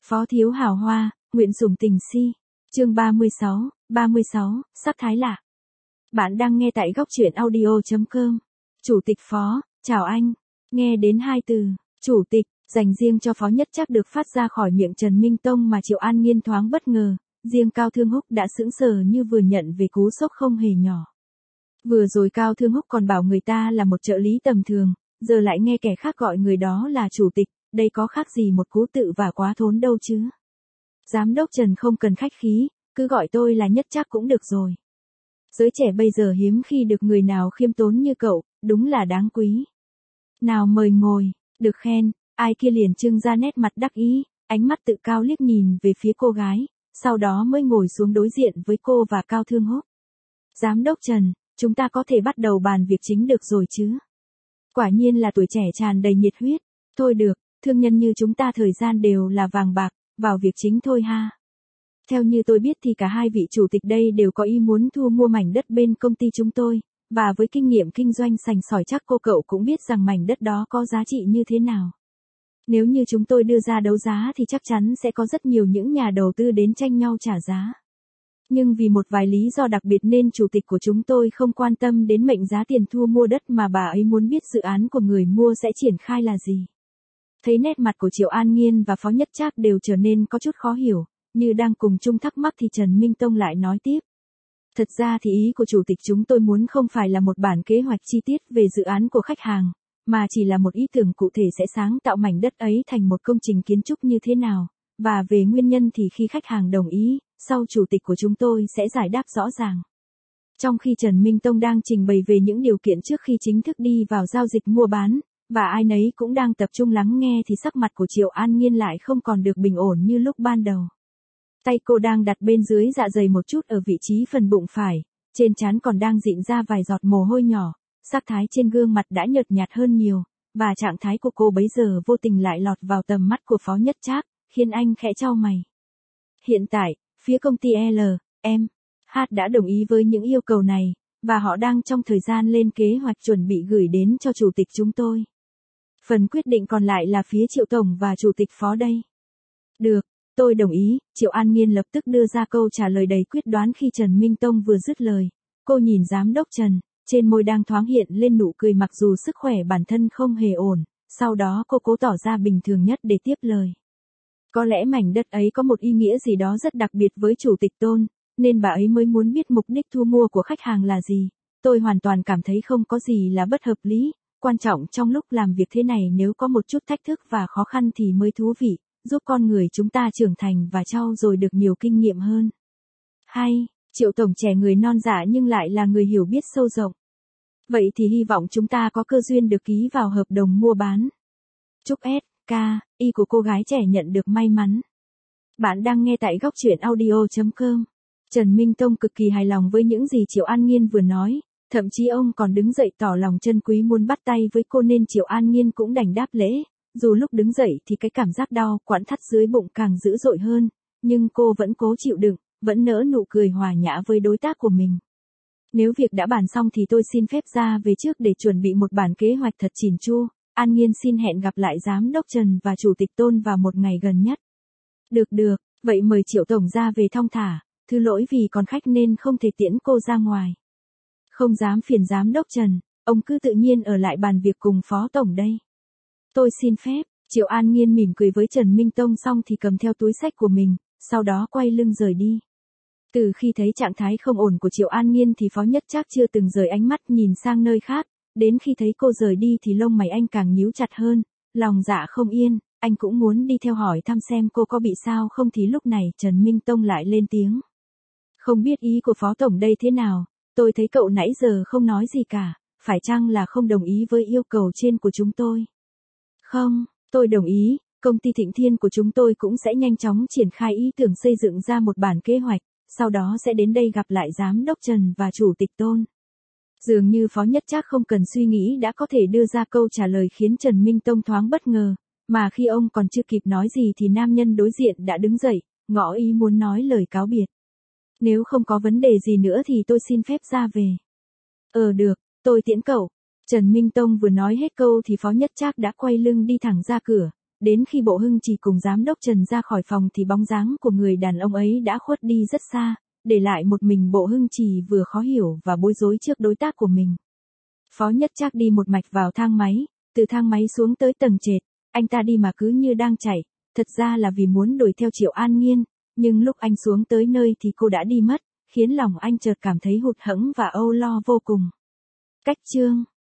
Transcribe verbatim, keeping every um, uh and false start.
Phó thiếu hào hoa, nguyện sủng tình si. Chương ba mươi sáu, ba mươi sáu, sắc thái lạ. Bạn đang nghe tại góc truyện audio chấm com. Chủ tịch Phó, chào anh. Nghe đến hai từ, chủ tịch, dành riêng cho Phó Nhất Trác được phát ra khỏi miệng Trần Minh Tông mà Triệu An Nhiên thoáng bất ngờ, riêng Cao Thương Húc đã sững sờ như vừa nhận về cú sốc không hề nhỏ. Vừa rồi Cao Thương Húc còn bảo người ta là một trợ lý tầm thường, giờ lại nghe kẻ khác gọi người đó là chủ tịch, đây có khác gì một cú tự vả quá thốn đâu chứ. Giám đốc Trần không cần khách khí, cứ gọi tôi là Nhất Trác cũng được rồi. Giới trẻ bây giờ hiếm khi được người nào khiêm tốn như cậu, đúng là đáng quý. Nào mời ngồi, được khen, ai kia liền trưng ra nét mặt đắc ý, ánh mắt tự cao liếc nhìn về phía cô gái, sau đó mới ngồi xuống đối diện với cô và Cao Thương Húc. Giám đốc Trần, chúng ta có thể bắt đầu bàn việc chính được rồi chứ? Quả nhiên là tuổi trẻ tràn đầy nhiệt huyết. Thôi được, thương nhân như chúng ta thời gian đều là vàng bạc, vào việc chính thôi ha. Theo như tôi biết thì cả hai vị chủ tịch đây đều có ý muốn thu mua mảnh đất bên công ty chúng tôi, và với kinh nghiệm kinh doanh sành sỏi chắc cô cậu cũng biết rằng mảnh đất đó có giá trị như thế nào. Nếu như chúng tôi đưa ra đấu giá thì chắc chắn sẽ có rất nhiều những nhà đầu tư đến tranh nhau trả giá. Nhưng vì một vài lý do đặc biệt nên chủ tịch của chúng tôi không quan tâm đến mệnh giá tiền thu mua đất mà bà ấy muốn biết dự án của người mua sẽ triển khai là gì. Thấy nét mặt của Triệu An Nhiên và Phó Nhất Trác đều trở nên có chút khó hiểu, như đang cùng chung thắc mắc thì Trần Minh Tông lại nói tiếp. Thật ra thì ý của chủ tịch chúng tôi muốn không phải là một bản kế hoạch chi tiết về dự án của khách hàng, mà chỉ là một ý tưởng cụ thể sẽ sáng tạo mảnh đất ấy thành một công trình kiến trúc như thế nào, và về nguyên nhân thì khi khách hàng đồng ý, sau chủ tịch của chúng tôi sẽ giải đáp rõ ràng. Trong khi Trần Minh Tông đang trình bày về những điều kiện trước khi chính thức đi vào giao dịch mua bán, và ai nấy cũng đang tập trung lắng nghe thì sắc mặt của Triệu An Nhiên lại không còn được bình ổn như lúc ban đầu. Tay cô đang đặt bên dưới dạ dày một chút ở vị trí phần bụng phải, trên trán còn đang rịn ra vài giọt mồ hôi nhỏ, sắc thái trên gương mặt đã nhợt nhạt hơn nhiều, và trạng thái của cô bấy giờ vô tình lại lọt vào tầm mắt của Phó Nhất Trác, khiến anh khẽ chau mày. Hiện tại, phía công ty L, M, H đã đồng ý với những yêu cầu này, và họ đang trong thời gian lên kế hoạch chuẩn bị gửi đến cho chủ tịch chúng tôi. Phần quyết định còn lại là phía Triệu Tổng và Chủ tịch Phó đây. Được, tôi đồng ý, Triệu An Nhiên lập tức đưa ra câu trả lời đầy quyết đoán khi Trần Minh Tông vừa dứt lời. Cô nhìn giám đốc Trần, trên môi đang thoáng hiện lên nụ cười mặc dù sức khỏe bản thân không hề ổn, sau đó cô cố tỏ ra bình thường nhất để tiếp lời. Có lẽ mảnh đất ấy có một ý nghĩa gì đó rất đặc biệt với Chủ tịch Tôn, nên bà ấy mới muốn biết mục đích thu mua của khách hàng là gì. Tôi hoàn toàn cảm thấy không có gì là bất hợp lý, quan trọng trong lúc làm việc thế này nếu có một chút thách thức và khó khăn thì mới thú vị, giúp con người chúng ta trưởng thành và trau dồi được nhiều kinh nghiệm hơn. Hay, Triệu Tổng trẻ người non dạ nhưng lại là người hiểu biết sâu rộng. Vậy thì hy vọng chúng ta có cơ duyên được ký vào hợp đồng mua bán. Chúc S, K, Y của cô gái trẻ nhận được may mắn. Bạn đang nghe tại góc truyện audio chấm com. Trần Minh Tông cực kỳ hài lòng với những gì Triệu An Nhiên vừa nói, thậm chí ông còn đứng dậy tỏ lòng trân quý muốn bắt tay với cô nên Triệu An Nhiên cũng đành đáp lễ. Dù lúc đứng dậy thì cái cảm giác đau quặn thắt dưới bụng càng dữ dội hơn, nhưng cô vẫn cố chịu đựng, vẫn nở nụ cười hòa nhã với đối tác của mình. Nếu việc đã bàn xong thì tôi xin phép ra về trước để chuẩn bị một bản kế hoạch thật chỉn chu. An Nhiên xin hẹn gặp lại giám đốc Trần và Chủ tịch Tôn vào một ngày gần nhất. Được được, vậy mời Triệu Tổng ra về thong thả, thứ lỗi vì còn khách nên không thể tiễn cô ra ngoài. Không dám phiền giám đốc Trần, ông cứ tự nhiên ở lại bàn việc cùng Phó Tổng đây. Tôi xin phép, Triệu An Nhiên mỉm cười với Trần Minh Tông xong thì cầm theo túi xách của mình, sau đó quay lưng rời đi. Từ khi thấy trạng thái không ổn của Triệu An Nhiên thì Phó Nhất Trác chưa từng rời ánh mắt nhìn sang nơi khác, đến khi thấy cô rời đi thì lông mày anh càng nhíu chặt hơn, lòng dạ không yên, anh cũng muốn đi theo hỏi thăm xem cô có bị sao không thì lúc này Trần Minh Tông lại lên tiếng. Không biết ý của Phó Tổng đây thế nào, tôi thấy cậu nãy giờ không nói gì cả, phải chăng là không đồng ý với yêu cầu trên của chúng tôi? Không, tôi đồng ý, công ty Thịnh Thiên của chúng tôi cũng sẽ nhanh chóng triển khai ý tưởng xây dựng ra một bản kế hoạch, sau đó sẽ đến đây gặp lại giám đốc Trần và Chủ tịch Tôn. Dường như Phó Nhất Trác không cần suy nghĩ đã có thể đưa ra câu trả lời khiến Trần Minh Tông thoáng bất ngờ, mà khi ông còn chưa kịp nói gì thì nam nhân đối diện đã đứng dậy, ngỏ ý muốn nói lời cáo biệt. Nếu không có vấn đề gì nữa thì tôi xin phép ra về. Ờ được, tôi tiễn cậu. Trần Minh Tông vừa nói hết câu thì Phó Nhất Trác đã quay lưng đi thẳng ra cửa, Đến khi Bộ Hưng Trì cùng giám đốc Trần ra khỏi phòng thì bóng dáng của người đàn ông ấy đã khuất đi rất xa, để lại một mình Bộ Hưng Trì vừa khó hiểu và bối rối trước đối tác của mình. Phó Nhất Trác đi một mạch vào thang máy, từ thang máy xuống tới tầng trệt, anh ta đi mà cứ như đang chạy, thật ra là vì muốn đuổi theo Triệu An Nhiên, nhưng lúc anh xuống tới nơi thì cô đã đi mất, khiến lòng anh chợt cảm thấy hụt hẫng và âu lo vô cùng. Cách chương